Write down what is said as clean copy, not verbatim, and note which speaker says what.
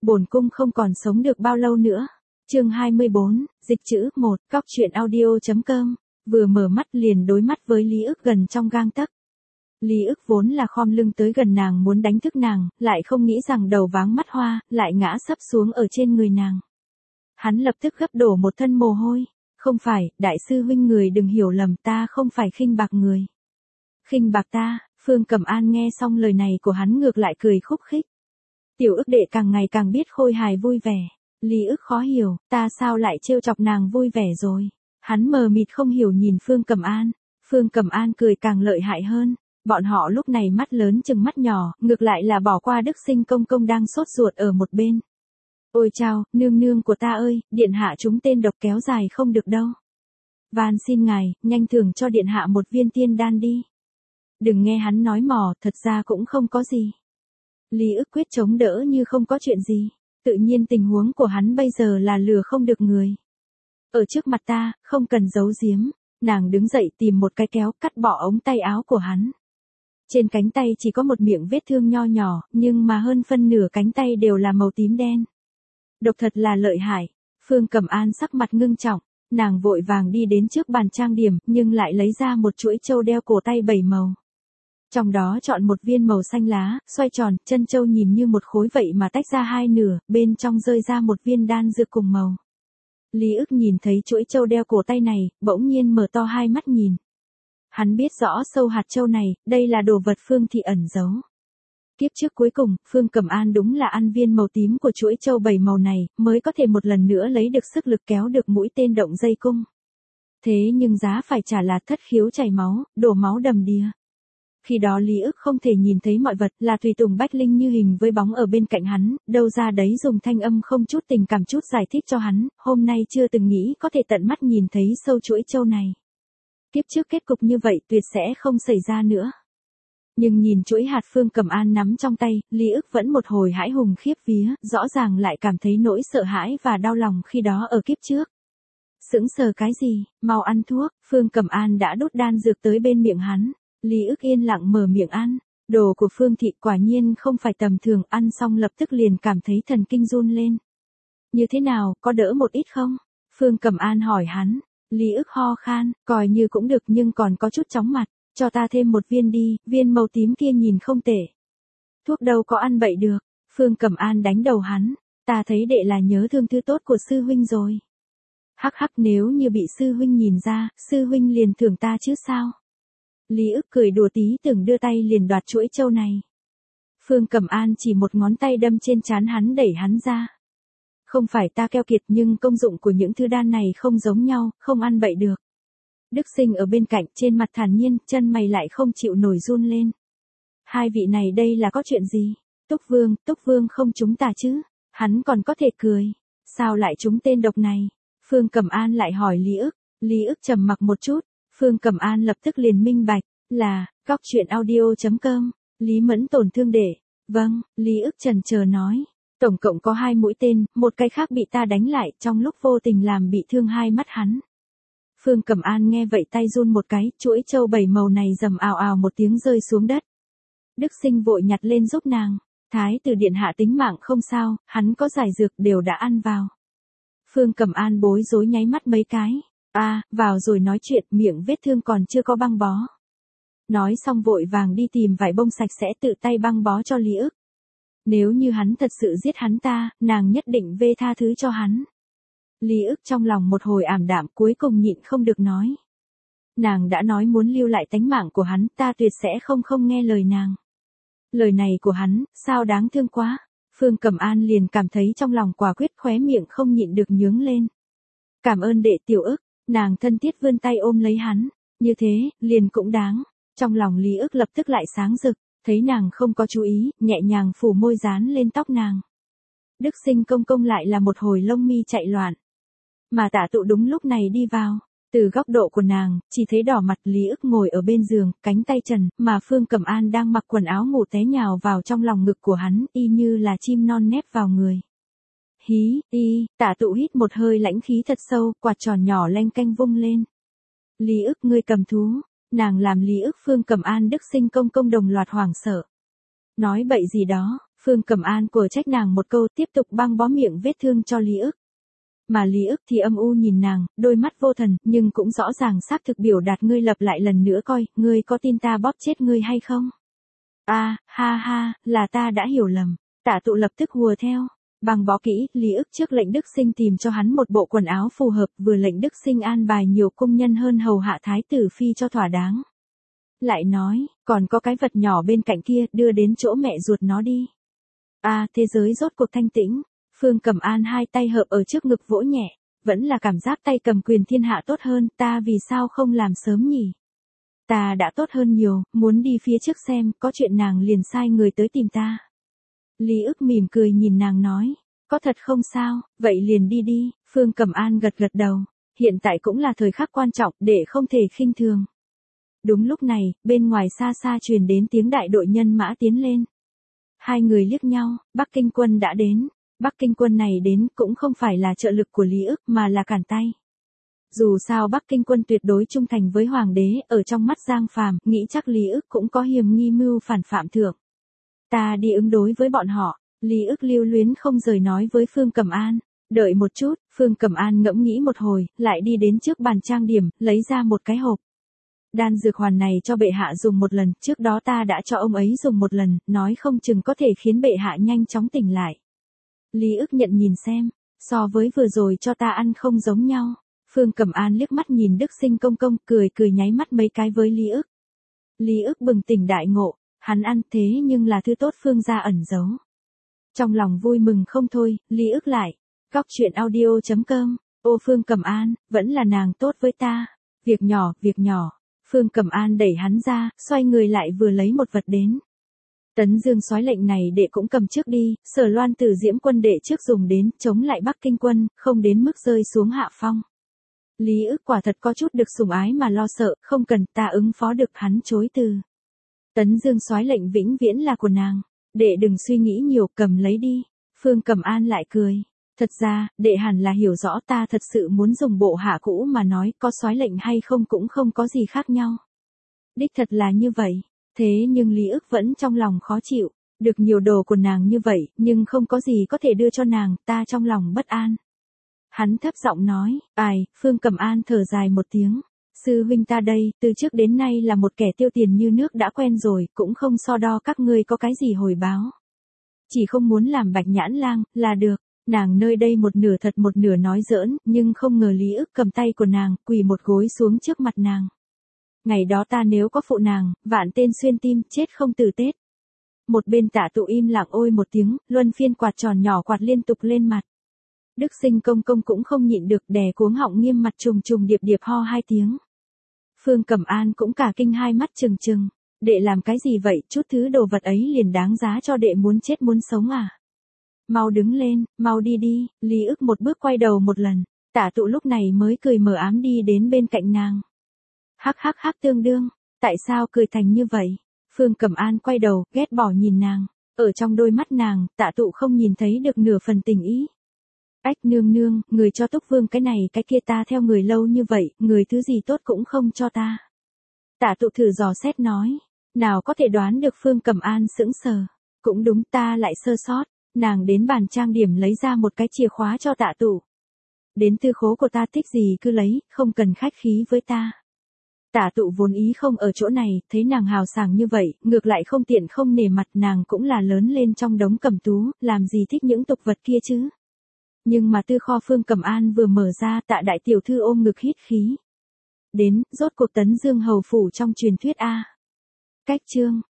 Speaker 1: Bổn cung không còn sống được bao lâu nữa. Chương 24, dịch chữ 1, cóc truyện audio.com. Vừa mở mắt liền đối mắt với Lý ức gần trong gang tấc. Lý ức vốn là khom lưng tới gần nàng muốn đánh thức nàng, lại không nghĩ rằng đầu váng mắt hoa, lại ngã sấp xuống ở trên người nàng. Hắn lập tức gấp đổ một thân mồ hôi. Không phải, đại sư huynh, người đừng hiểu lầm, ta không phải khinh bạc người. Khinh bạc ta? Phương Cẩm An nghe xong lời này của hắn ngược lại cười khúc khích. Tiểu ức đệ càng ngày càng biết khôi hài vui vẻ. Lý ức khó hiểu, ta sao lại trêu chọc nàng vui vẻ rồi. Hắn mờ mịt không hiểu nhìn Phương Cẩm An. Phương Cẩm An cười càng lợi hại hơn. Bọn họ lúc này mắt lớn chừng mắt nhỏ, ngược lại là bỏ qua Đức Sinh công công đang sốt ruột ở một bên. Ôi chao, nương nương của ta ơi, điện hạ chúng tên độc kéo dài không được đâu. Van xin ngài, nhanh thưởng cho điện hạ một viên tiên đan đi. Đừng nghe hắn nói mò, thật ra cũng không có gì. Lý ức quyết chống đỡ như không có chuyện gì. Tự nhiên tình huống của hắn bây giờ là lừa không được người. Ở trước mặt ta, không cần giấu giếm. Nàng đứng dậy tìm một cái kéo cắt bỏ ống tay áo của hắn. Trên cánh tay chỉ có một miệng vết thương nho nhỏ, nhưng mà hơn phân nửa cánh tay đều là màu tím đen. Độc thật là lợi hại. Phương Cẩm An sắc mặt ngưng trọng, nàng vội vàng đi đến trước bàn trang điểm, nhưng lại lấy ra một chuỗi châu đeo cổ tay 7 màu. Trong đó chọn một viên màu xanh lá, xoay tròn, chân châu nhìn như một khối vậy mà tách ra hai nửa, bên trong rơi ra một viên đan dược cùng màu. Lý ức nhìn thấy chuỗi châu đeo cổ tay này, bỗng nhiên mở to hai mắt nhìn. Hắn biết rõ sâu hạt châu này, đây là đồ vật Phương thị ẩn giấu. Kiếp trước cuối cùng, Phương Cẩm An đúng là ăn viên màu tím của chuỗi châu 7 màu này, mới có thể một lần nữa lấy được sức lực kéo được mũi tên động dây cung. Thế nhưng giá phải trả là thất khiếu chảy máu, đổ máu đầm đìa. Khi đó Lý ức không thể nhìn thấy mọi vật, là tùy tùng Bách Linh như hình với bóng ở bên cạnh hắn, đâu ra đấy dùng thanh âm không chút tình cảm chút giải thích cho hắn, hôm nay chưa từng nghĩ có thể tận mắt nhìn thấy sâu chuỗi châu này. Kiếp trước kết cục như vậy tuyệt sẽ không xảy ra nữa. Nhưng nhìn chuỗi hạt Phương Cẩm An nắm trong tay, Lý ức vẫn một hồi hãi hùng khiếp vía, rõ ràng lại cảm thấy nỗi sợ hãi và đau lòng khi đó ở kiếp trước. Sững sờ cái gì, mau ăn thuốc. Phương Cẩm An đã đút đan dược tới bên miệng hắn. Lý ức yên lặng mở miệng ăn. Đồ của Phương thị quả nhiên không phải tầm thường, ăn xong lập tức liền cảm thấy thần kinh run lên. Như thế nào, có đỡ một ít không? Phương Cẩm An hỏi hắn. Lý ức ho khan, coi như cũng được nhưng còn có chút chóng mặt. Cho ta thêm một viên đi, viên màu tím kia nhìn không tệ. Thuốc đâu có ăn bậy được. Phương Cẩm An đánh đầu hắn. Ta thấy đệ là nhớ thương thứ tốt của sư huynh rồi. Hắc hắc, nếu như bị sư huynh nhìn ra, sư huynh liền thưởng ta chứ sao? Lý ức cười đùa tí tưởng đưa tay liền đoạt chuỗi châu này. Phương Cẩm An chỉ một ngón tay đâm trên trán hắn đẩy hắn ra. Không phải ta keo kiệt nhưng công dụng của những thứ đan này không giống nhau, không ăn bậy được. Đức Sinh ở bên cạnh trên mặt thản nhiên, chân mày lại không chịu nổi run lên. Hai vị này đây là có chuyện gì? Túc Vương không trúng tà chứ? Hắn còn có thể cười. Sao lại trúng tên độc này? Phương Cẩm An lại hỏi Lý ức. Lý ức trầm mặc một chút. Phương Cẩm An lập tức liền minh bạch. Là, cóc truyện audio.com. Lý Mẫn tổn thương đệ. Vâng, Lý ức chần chờ nói. Tổng cộng có 2 mũi tên, một cái khác bị ta đánh lại trong lúc vô tình làm bị thương hai mắt hắn. Phương Cẩm An nghe vậy tay run một cái, chuỗi châu 7 màu này rầm ào ào một tiếng rơi xuống đất. Đức Sinh vội nhặt lên giúp nàng. Thái tử điện hạ tính mạng không sao, hắn có giải dược đều đã ăn vào. Phương Cẩm An bối rối nháy mắt mấy cái. Vào rồi nói chuyện, miệng vết thương còn chưa có băng bó. Nói xong vội vàng đi tìm vải bông sạch sẽ tự tay băng bó cho Lý ức. Nếu như hắn thật sự giết hắn ta, nàng nhất định vê tha thứ cho hắn. Lý ức trong lòng một hồi ảm đạm cuối cùng nhịn không được nói. Nàng đã nói muốn lưu lại tánh mạng của hắn, ta tuyệt sẽ không nghe lời nàng. Lời này của hắn, sao đáng thương quá. Phương Cẩm An liền cảm thấy trong lòng quả quyết, khóe miệng không nhịn được nhướng lên. Cảm ơn đệ tiểu ức, nàng thân thiết vươn tay ôm lấy hắn. Như thế, liền cũng đáng. Trong lòng Lý ức lập tức lại sáng rực, thấy nàng không có chú ý, nhẹ nhàng phủ môi dán lên tóc nàng. Đức Sinh công công lại là một hồi lông mi chạy loạn. Mà Tả Tụ đúng lúc này đi vào. Từ góc độ của nàng, chỉ thấy đỏ mặt Lý ức ngồi ở bên giường, cánh tay trần, mà Phương Cẩm An đang mặc quần áo ngủ té nhào vào trong lòng ngực của hắn, y như là chim non nép vào người. Tả Tụ hít một hơi lãnh khí thật sâu, quạt tròn nhỏ leng keng vung lên. Lý ức, ngươi cầm thú. Nàng làm Lý ức, Phương Cẩm An, Đức Sinh công công đồng loạt hoảng sợ. Nói bậy gì đó. Phương Cẩm An của trách nàng một câu tiếp tục băng bó miệng vết thương cho Lý ức. Mà Lý ức thì âm u nhìn nàng, đôi mắt vô thần, nhưng cũng rõ ràng xác thực biểu đạt ngươi lặp lại lần nữa coi, ngươi có tin ta bóp chết ngươi hay không? Ha ha, là ta đã hiểu lầm. Tạ Tụ lập tức hùa theo. Băng bó kỹ, Lý ức trước lệnh Đức Sinh tìm cho hắn một bộ quần áo phù hợp, vừa lệnh Đức Sinh an bài nhiều công nhân hơn hầu hạ thái tử phi cho thỏa đáng. Lại nói, còn có cái vật nhỏ bên cạnh kia, đưa đến chỗ mẹ ruột nó đi. Thế giới rốt cuộc thanh tĩnh. Phương Cẩm An hai tay hợp ở trước ngực vỗ nhẹ, vẫn là cảm giác tay cầm quyền thiên hạ tốt hơn, ta vì sao không làm sớm nhỉ? Ta đã tốt hơn nhiều, muốn đi phía trước xem, có chuyện nàng liền sai người tới tìm ta. Lý ức mỉm cười nhìn nàng nói, có thật không sao, vậy liền đi đi. Phương Cẩm An gật gật đầu, hiện tại cũng là thời khắc quan trọng, để không thể khinh thường. Đúng lúc này, bên ngoài xa xa truyền đến tiếng đại đội nhân mã tiến lên. Hai người liếc nhau, Bắc Kinh quân đã đến. Bắc Kinh quân này đến cũng không phải là trợ lực của Lý ức mà là cản tay. Dù sao Bắc Kinh quân tuyệt đối trung thành với hoàng đế, ở trong mắt Giang Phàm, nghĩ chắc Lý ức cũng có hiềm nghi mưu phản phạm thượng. Ta đi ứng đối với bọn họ. Lý ức lưu luyến không rời nói với Phương Cẩm An. Đợi một chút, Phương Cẩm An ngẫm nghĩ một hồi, lại đi đến trước bàn trang điểm, lấy ra một cái hộp. Đan dược hoàn này cho bệ hạ dùng một lần, trước đó ta đã cho ông ấy dùng một lần, nói không chừng có thể khiến bệ hạ nhanh chóng tỉnh lại. Lý ức nhận nhìn xem, so với vừa rồi cho ta ăn không giống nhau. Phương Cẩm An liếc mắt nhìn Đức Sinh công công, cười nháy mắt mấy cái với Lý ức. Lý ức bừng tỉnh đại ngộ, hắn ăn thế nhưng là thứ tốt Phương gia ẩn giấu. Trong lòng vui mừng không thôi, Lý ức lại. Góc chuyện audio.com, ô Phương Cẩm An, vẫn là nàng tốt với ta. Việc nhỏ. Phương Cẩm An đẩy hắn ra, xoay người lại vừa lấy một vật đến. Tấn Dương soái lệnh này đệ cũng cầm trước đi, Sở Loan Tử Diễm quân đệ trước dùng đến, chống lại Bắc Kinh quân, không đến mức rơi xuống hạ phong. Lý ức quả thật có chút được sủng ái mà lo sợ, không cần, ta ứng phó được, hắn chối từ. Tấn Dương soái lệnh vĩnh viễn là của nàng, đệ đừng suy nghĩ nhiều, cầm lấy đi. Phương Cẩm An lại cười. Thật ra, đệ hẳn là hiểu rõ ta thật sự muốn dùng bộ hạ cũ mà nói, có soái lệnh hay không cũng không có gì khác nhau. Đích thật là như vậy. Thế nhưng Lý ức vẫn trong lòng khó chịu, được nhiều đồ của nàng như vậy, nhưng không có gì có thể đưa cho nàng, ta trong lòng bất an. Hắn thấp giọng nói, Phương Cẩm An thở dài một tiếng. Sư huynh ta đây, từ trước đến nay là một kẻ tiêu tiền như nước đã quen rồi, cũng không so đo các ngươi có cái gì hồi báo. Chỉ không muốn làm bạch nhãn lang, là được. Nàng nơi đây một nửa thật một nửa nói giỡn, nhưng không ngờ Lý ức cầm tay của nàng, quỳ một gối xuống trước mặt nàng. Ngày đó ta nếu có phụ nàng, vạn tên xuyên tim, chết không từ Tết. Một bên Tạ Tụ im lặng ôi một tiếng, luân phiên quạt tròn nhỏ quạt liên tục lên mặt. Đức Sinh công công cũng không nhịn được, đè cuống họng nghiêm mặt trùng điệp ho hai tiếng. Phương Cẩm An cũng cả kinh hai mắt trừng. Đệ làm cái gì vậy, chút thứ đồ vật ấy liền đáng giá cho đệ muốn chết muốn sống à? Mau đứng lên, mau đi đi. Lý ức một bước quay đầu một lần. Tạ Tụ lúc này mới cười mờ ám đi đến bên cạnh nàng. Hắc tương đương, tại sao cười thành như vậy? Phương Cẩm An quay đầu, ghét bỏ nhìn nàng. Ở trong đôi mắt nàng, Tạ Tụ không nhìn thấy được nửa phần tình ý. Ách nương, người cho Túc Vương cái này cái kia, ta theo người lâu như vậy, người thứ gì tốt cũng không cho ta. Tạ Tụ thử dò xét nói. Nào có thể đoán được Phương Cẩm An sững sờ. Cũng đúng, ta lại sơ sót. Nàng đến bàn trang điểm lấy ra một cái chìa khóa cho Tạ Tụ. Đến tư khố của ta, thích gì cứ lấy, không cần khách khí với ta. Tạ Tụ vốn ý không ở chỗ này, thấy nàng hào sảng như vậy, ngược lại không tiện không nể mặt, nàng cũng là lớn lên trong đống cẩm tú, làm gì thích những tục vật kia chứ. Nhưng mà tư kho Phương Cẩm An vừa mở ra, Tạ đại tiểu thư ôm ngực hít khí. Đến, rốt cuộc Tấn Dương hầu phủ trong truyền thuyết a. Cách chương